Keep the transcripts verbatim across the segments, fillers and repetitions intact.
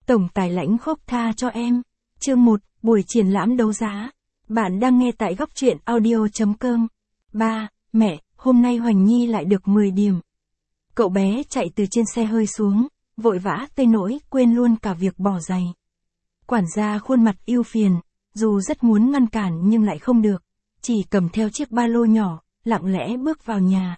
Tổng tài lãnh khốc tha cho em. Chương một, buổi triển lãm đấu giá. Bạn đang nghe tại góc truyện audio chấm com. ba. Mẹ, hôm nay Hoành Nhi lại được mười điểm. Cậu bé chạy từ trên xe hơi xuống, vội vã tới nỗi quên luôn cả việc bỏ giày. Quản gia khuôn mặt ưu phiền, dù rất muốn ngăn cản nhưng lại không được, chỉ cầm theo chiếc ba lô nhỏ, lặng lẽ bước vào nhà.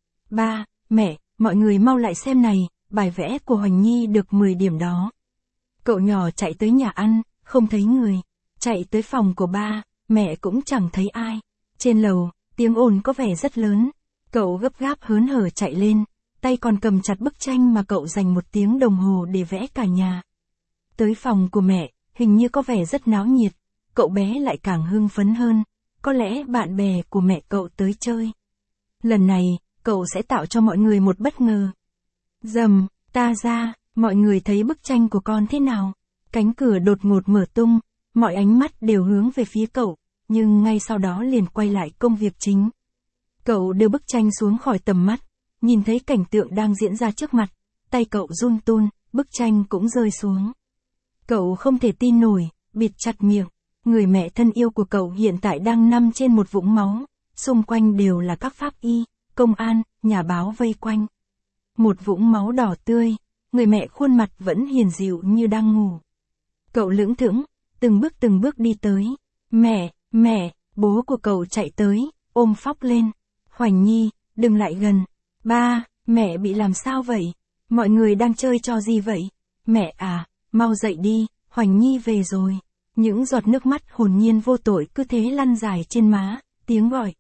Ba, mẹ, mọi người mau lại xem này, bài vẽ của Hoành Nhi được mười điểm đó. Cậu nhỏ chạy tới nhà ăn, không thấy người. Chạy tới phòng của ba, mẹ cũng chẳng thấy ai. Trên lầu, tiếng ồn có vẻ rất lớn. Cậu gấp gáp hớn hở chạy lên, tay còn cầm chặt bức tranh mà cậu dành một tiếng đồng hồ để vẽ cả nhà. Tới phòng của mẹ, hình như có vẻ rất náo nhiệt. Cậu bé lại càng hưng phấn hơn. Có lẽ bạn bè của mẹ cậu tới chơi. Lần này, cậu sẽ tạo cho mọi người một bất ngờ. Dầm, ta ra, mọi người thấy bức tranh của con thế nào? Cánh cửa đột ngột mở tung, mọi ánh mắt đều hướng về phía cậu, nhưng ngay sau đó liền quay lại công việc chính. Cậu đưa bức tranh xuống khỏi tầm mắt, nhìn thấy cảnh tượng đang diễn ra trước mặt, tay cậu run run, bức tranh cũng rơi xuống. Cậu không thể tin nổi, bịt chặt miệng. Người mẹ thân yêu của cậu hiện tại đang nằm trên một vũng máu, xung quanh đều là các pháp y, công an, nhà báo vây quanh. Một vũng máu đỏ tươi, người mẹ khuôn mặt vẫn hiền dịu như đang ngủ. Cậu lững thững, từng bước từng bước đi tới. Mẹ, mẹ, bố của cậu chạy tới, ôm phóc lên. Hoành Nhi, đừng lại gần. Ba, mẹ bị làm sao vậy? Mọi người đang chơi trò gì vậy? Mẹ à, mau dậy đi, Hoành Nhi về rồi. Những giọt nước mắt hồn nhiên vô tội cứ thế lăn dài trên má, tiếng gọi.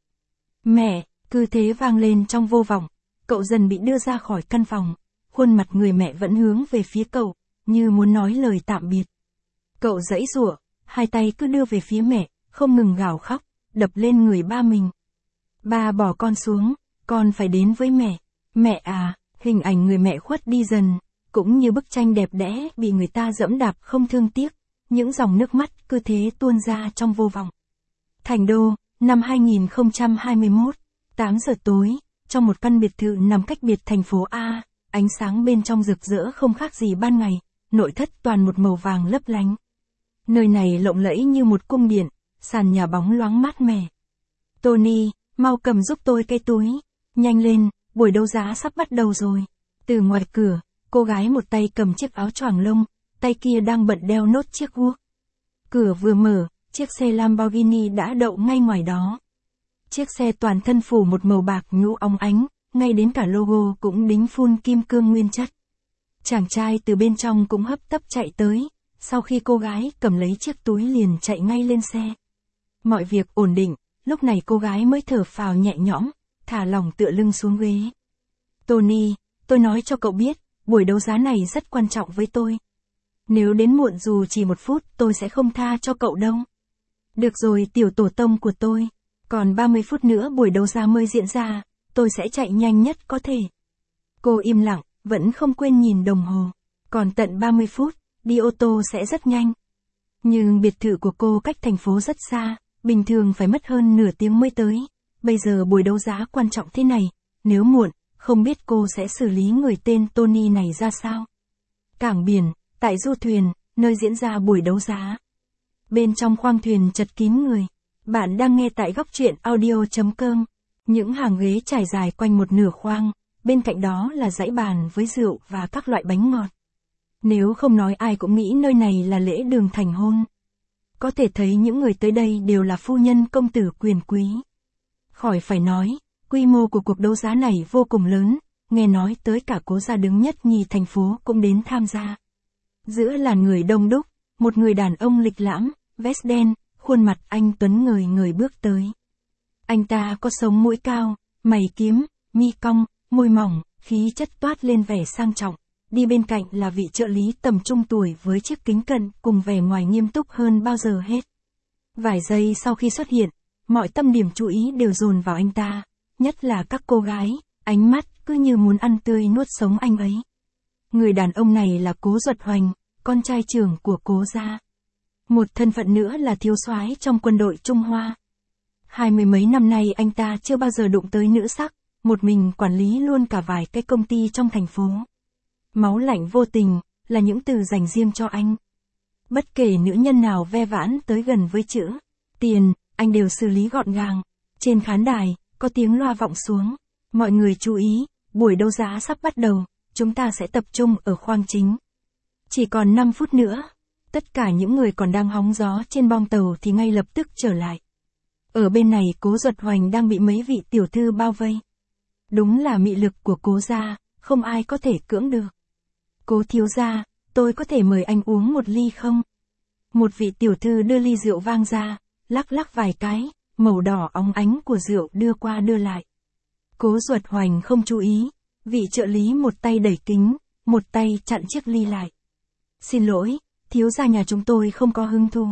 Mẹ, cứ thế vang lên trong vô vọng. Cậu dần bị đưa ra khỏi căn phòng, khuôn mặt người mẹ vẫn hướng về phía cậu, như muốn nói lời tạm biệt. Cậu giãy giụa, hai tay cứ đưa về phía mẹ, không ngừng gào khóc, đập lên người ba mình. Ba bỏ con xuống, con phải đến với mẹ. Mẹ à, hình ảnh người mẹ khuất đi dần, cũng như bức tranh đẹp đẽ bị người ta dẫm đạp không thương tiếc, những dòng nước mắt cứ thế tuôn ra trong vô vọng. Thành Đô, năm hai nghìn không trăm hai mươi mốt, tám giờ tối. Trong một căn biệt thự nằm cách biệt thành phố A, ánh sáng bên trong rực rỡ không khác gì ban ngày, nội thất toàn một màu vàng lấp lánh. Nơi này lộng lẫy như một cung điện, sàn nhà bóng loáng mát mẻ. Tony, mau cầm giúp tôi cái túi. Nhanh lên, buổi đấu giá sắp bắt đầu rồi. Từ ngoài cửa, cô gái một tay cầm chiếc áo choàng lông, tay kia đang bận đeo nốt chiếc guốc. Cửa vừa mở, chiếc xe Lamborghini đã đậu ngay ngoài đó. Chiếc xe toàn thân phủ một màu bạc nhũ óng ánh, ngay đến cả logo cũng đính phun kim cương nguyên chất. Chàng trai từ bên trong cũng hấp tấp chạy tới, sau khi cô gái cầm lấy chiếc túi liền chạy ngay lên xe. Mọi việc ổn định, lúc này cô gái mới thở phào nhẹ nhõm, thả lỏng tựa lưng xuống ghế. Tony, tôi nói cho cậu biết, buổi đấu giá này rất quan trọng với tôi. Nếu đến muộn dù chỉ một phút tôi sẽ không tha cho cậu đâu. Được rồi tiểu tổ tông của tôi. Còn ba mươi phút nữa buổi đấu giá mới diễn ra, tôi sẽ chạy nhanh nhất có thể. Cô im lặng, vẫn không quên nhìn đồng hồ. Còn tận ba mươi phút, đi ô tô sẽ rất nhanh. Nhưng biệt thự của cô cách thành phố rất xa, bình thường phải mất hơn nửa tiếng mới tới. Bây giờ buổi đấu giá quan trọng thế này, nếu muộn, không biết cô sẽ xử lý người tên Tony này ra sao. Cảng biển, tại du thuyền, nơi diễn ra buổi đấu giá. Bên trong khoang thuyền chật kín người. Bạn đang nghe tại góc truyện audio chấm com. Những hàng ghế trải dài quanh một nửa khoang, bên cạnh đó là dãy bàn với rượu và các loại bánh ngọt. Nếu không nói ai cũng nghĩ nơi này là lễ đường thành hôn. Có thể thấy những người tới đây đều là phu nhân công tử quyền quý. Khỏi phải nói, quy mô của cuộc đấu giá này vô cùng lớn, nghe nói tới cả cố gia đứng nhất nhì thành phố cũng đến tham gia. Giữa làn người đông đúc, một người đàn ông lịch lãm, vest đen, khuôn mặt anh tuấn ngời ngời bước tới. Anh ta có sống mũi cao, mày kiếm, mi cong, môi mỏng, khí chất toát lên vẻ sang trọng. Đi bên cạnh là vị trợ lý tầm trung tuổi với chiếc kính cận cùng vẻ ngoài nghiêm túc hơn bao giờ hết. Vài giây sau khi xuất hiện, mọi tâm điểm chú ý đều dồn vào anh ta, nhất là các cô gái, ánh mắt cứ như muốn ăn tươi nuốt sống anh ấy. Người đàn ông này là Cố Duật Hoành, con trai trưởng của Cố gia. Một thân phận nữa là thiếu soái trong quân đội Trung Hoa. Hai mươi mấy năm nay anh ta chưa bao giờ đụng tới nữ sắc, một mình quản lý luôn cả vài cái công ty trong thành phố. Máu lạnh vô tình, là những từ dành riêng cho anh. Bất kể nữ nhân nào ve vãn tới gần với chữ tiền, anh đều xử lý gọn gàng. Trên khán đài, có tiếng loa vọng xuống. Mọi người chú ý, buổi đấu giá sắp bắt đầu, chúng ta sẽ tập trung ở khoang chính. Chỉ còn năm phút nữa, tất cả những người còn đang hóng gió trên bong tàu thì ngay lập tức trở lại. Ở bên này Cố Duật Hoành đang bị mấy vị tiểu thư bao vây. Đúng là mị lực của Cố gia, không ai có thể cưỡng được. Cố thiếu gia, tôi có thể mời anh uống một ly không? Một vị tiểu thư đưa ly rượu vang ra, lắc lắc vài cái, màu đỏ óng ánh của rượu đưa qua đưa lại. Cố Duật Hoành không chú ý, vị trợ lý một tay đẩy kính, một tay chặn chiếc ly lại. Xin lỗi, thiếu gia nhà chúng tôi không có hứng thú.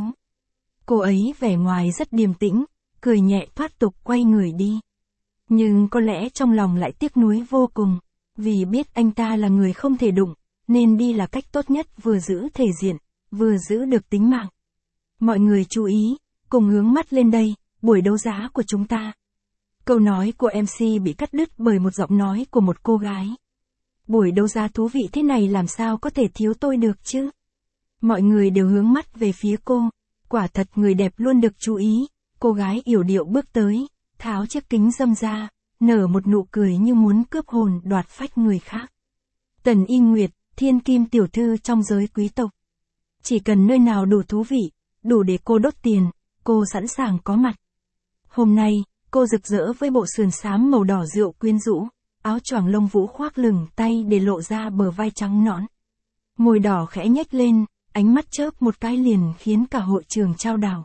Cô ấy vẻ ngoài rất điềm tĩnh, cười nhẹ thoát tục quay người đi. Nhưng có lẽ trong lòng lại tiếc nuối vô cùng, vì biết anh ta là người không thể đụng, nên đi là cách tốt nhất vừa giữ thể diện, vừa giữ được tính mạng. Mọi người chú ý, cùng hướng mắt lên đây, buổi đấu giá của chúng ta. Câu nói của em xê bị cắt đứt bởi một giọng nói của một cô gái. Buổi đấu giá thú vị thế này làm sao có thể thiếu tôi được chứ? Mọi người đều hướng mắt về phía cô, quả thật người đẹp luôn được chú ý. Cô gái yểu điệu bước tới, tháo chiếc kính râm ra, nở một nụ cười như muốn cướp hồn đoạt phách người khác. Tần Y Nguyệt, thiên kim tiểu thư trong giới quý tộc. Chỉ cần nơi nào đủ thú vị, đủ để cô đốt tiền, cô sẵn sàng có mặt. Hôm nay, cô rực rỡ với bộ sườn xám màu đỏ rượu quyến rũ, áo choàng lông vũ khoác lửng tay để lộ ra bờ vai trắng nõn. Môi đỏ khẽ nhếch lên, ánh mắt chớp một cái liền khiến cả hội trường chao đảo.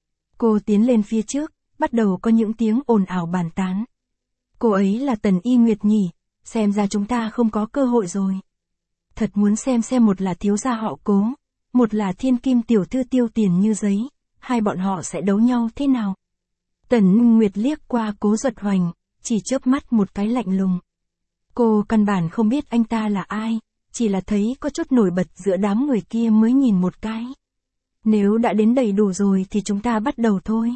Cô tiến lên phía trước, bắt đầu có những tiếng ồn ào bàn tán. Cô ấy là Tần Y Nguyệt nhỉ, xem ra chúng ta không có cơ hội rồi. Thật muốn xem xem một là thiếu gia họ Cố, một là thiên kim tiểu thư tiêu tiền như giấy, hai bọn họ sẽ đấu nhau thế nào. Tần Nguyệt liếc qua Cố Duật Hoành, chỉ chớp mắt một cái lạnh lùng. Cô căn bản không biết anh ta là ai, chỉ là thấy có chút nổi bật giữa đám người kia mới nhìn một cái. Nếu đã đến đầy đủ rồi thì chúng ta bắt đầu thôi.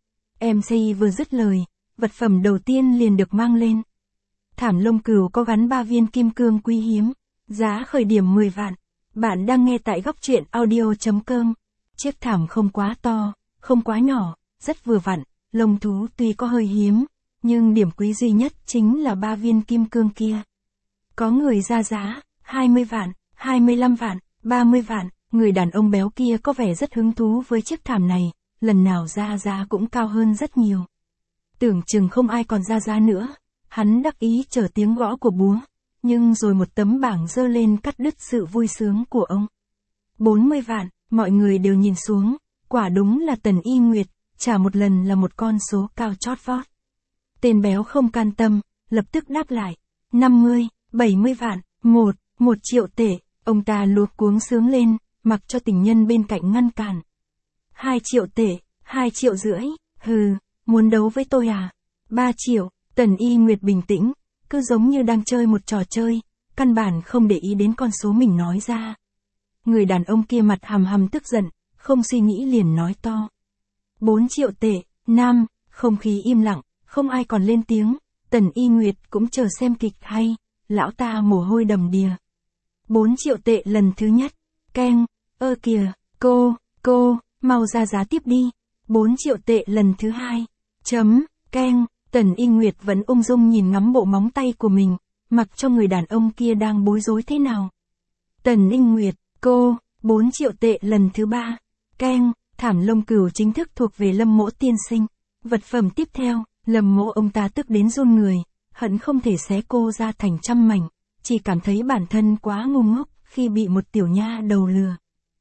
em xê vừa dứt lời, vật phẩm đầu tiên liền được mang lên. Thảm lông cừu có gắn ba viên kim cương quý hiếm, giá khởi điểm mười vạn. Bạn đang nghe tại góc truyện audio chấm com. Chiếc thảm không quá to, không quá nhỏ, rất vừa vặn, lông thú tuy có hơi hiếm, nhưng điểm quý duy nhất chính là ba viên kim cương kia. Có người ra giá, hai mươi vạn, hai mươi lăm vạn, ba mươi vạn, người đàn ông béo kia có vẻ rất hứng thú với chiếc thảm này, lần nào ra giá cũng cao hơn rất nhiều. Tưởng chừng không ai còn ra giá nữa, hắn đắc ý chờ tiếng gõ của búa, nhưng rồi một tấm bảng giơ lên cắt đứt sự vui sướng của ông. bốn mươi vạn, mọi người đều nhìn xuống, quả đúng là Tần Y Nguyệt, trả một lần là một con số cao chót vót. Tên béo không can tâm, lập tức đáp lại, năm mươi, bảy mươi vạn, một, một triệu tệ, ông ta luống cuống sướng lên, mặc cho tình nhân bên cạnh ngăn cản. hai triệu tệ, hai triệu rưỡi, hừ, muốn đấu với tôi à? ba triệu, Tần Y Nguyệt bình tĩnh, cứ giống như đang chơi một trò chơi, căn bản không để ý đến con số mình nói ra. Người đàn ông kia mặt hầm hầm tức giận, không suy nghĩ liền nói to. bốn triệu tệ, nam, không khí im lặng, không ai còn lên tiếng, Tần Y Nguyệt cũng chờ xem kịch hay, lão ta mồ hôi đầm đìa. bốn triệu tệ lần thứ nhất, keng, ơ kìa, cô, cô, mau ra giá tiếp đi. bốn triệu tệ lần thứ hai, chấm, keng, Tần Y Nguyệt vẫn ung dung nhìn ngắm bộ móng tay của mình, mặc cho người đàn ông kia đang bối rối thế nào. Tần Y Nguyệt, cô, bốn triệu tệ lần thứ ba, keng, thảm lông cừu chính thức thuộc về Lâm Mỗ tiên sinh. Vật phẩm tiếp theo, Lâm Mỗ ông ta tức đến run người, hận không thể xé cô ra thành trăm mảnh, chỉ cảm thấy bản thân quá ngu ngốc khi bị một tiểu nha đầu lừa.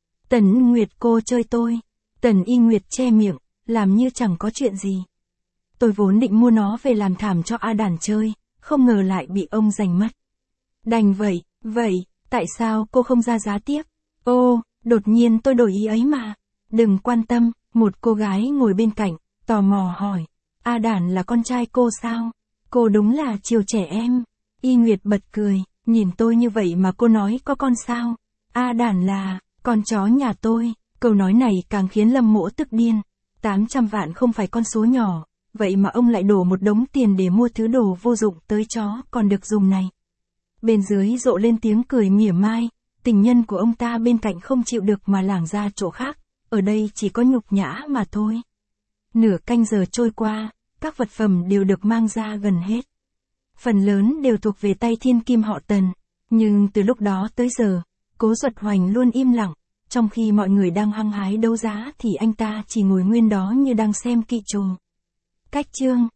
Tần Nguyệt cô chơi tôi. Tần Y Nguyệt che miệng, làm như chẳng có chuyện gì. Tôi vốn định mua nó về làm thảm cho A Đản chơi, không ngờ lại bị ông giành mất. Đành vậy, vậy, tại sao cô không ra giá tiếp? Ô, đột nhiên tôi đổi ý ấy mà. Đừng quan tâm, một cô gái ngồi bên cạnh, tò mò hỏi. A Đản là con trai cô sao? Cô đúng là chiều trẻ em. Y Nguyệt bật cười, nhìn tôi như vậy mà cô nói có con sao? A Đản là, con chó nhà tôi. Câu nói này càng khiến Lâm Mỗ tức điên. tám trăm vạn không phải con số nhỏ, vậy mà ông lại đổ một đống tiền để mua thứ đồ vô dụng tới chó còn được dùng này. Bên dưới rộ lên tiếng cười mỉa mai, Tình nhân của ông ta bên cạnh không chịu được mà lảng ra chỗ khác, ở đây chỉ có nhục nhã mà thôi. Nửa canh giờ trôi qua, các vật phẩm đều được mang ra gần hết. Phần lớn đều thuộc về tay thiên kim họ Tần, nhưng từ lúc đó tới giờ, Cố Duật Hoành luôn im lặng, trong khi mọi người đang hăng hái đấu giá thì anh ta chỉ ngồi nguyên đó như đang xem kỵ trùng. Cách chương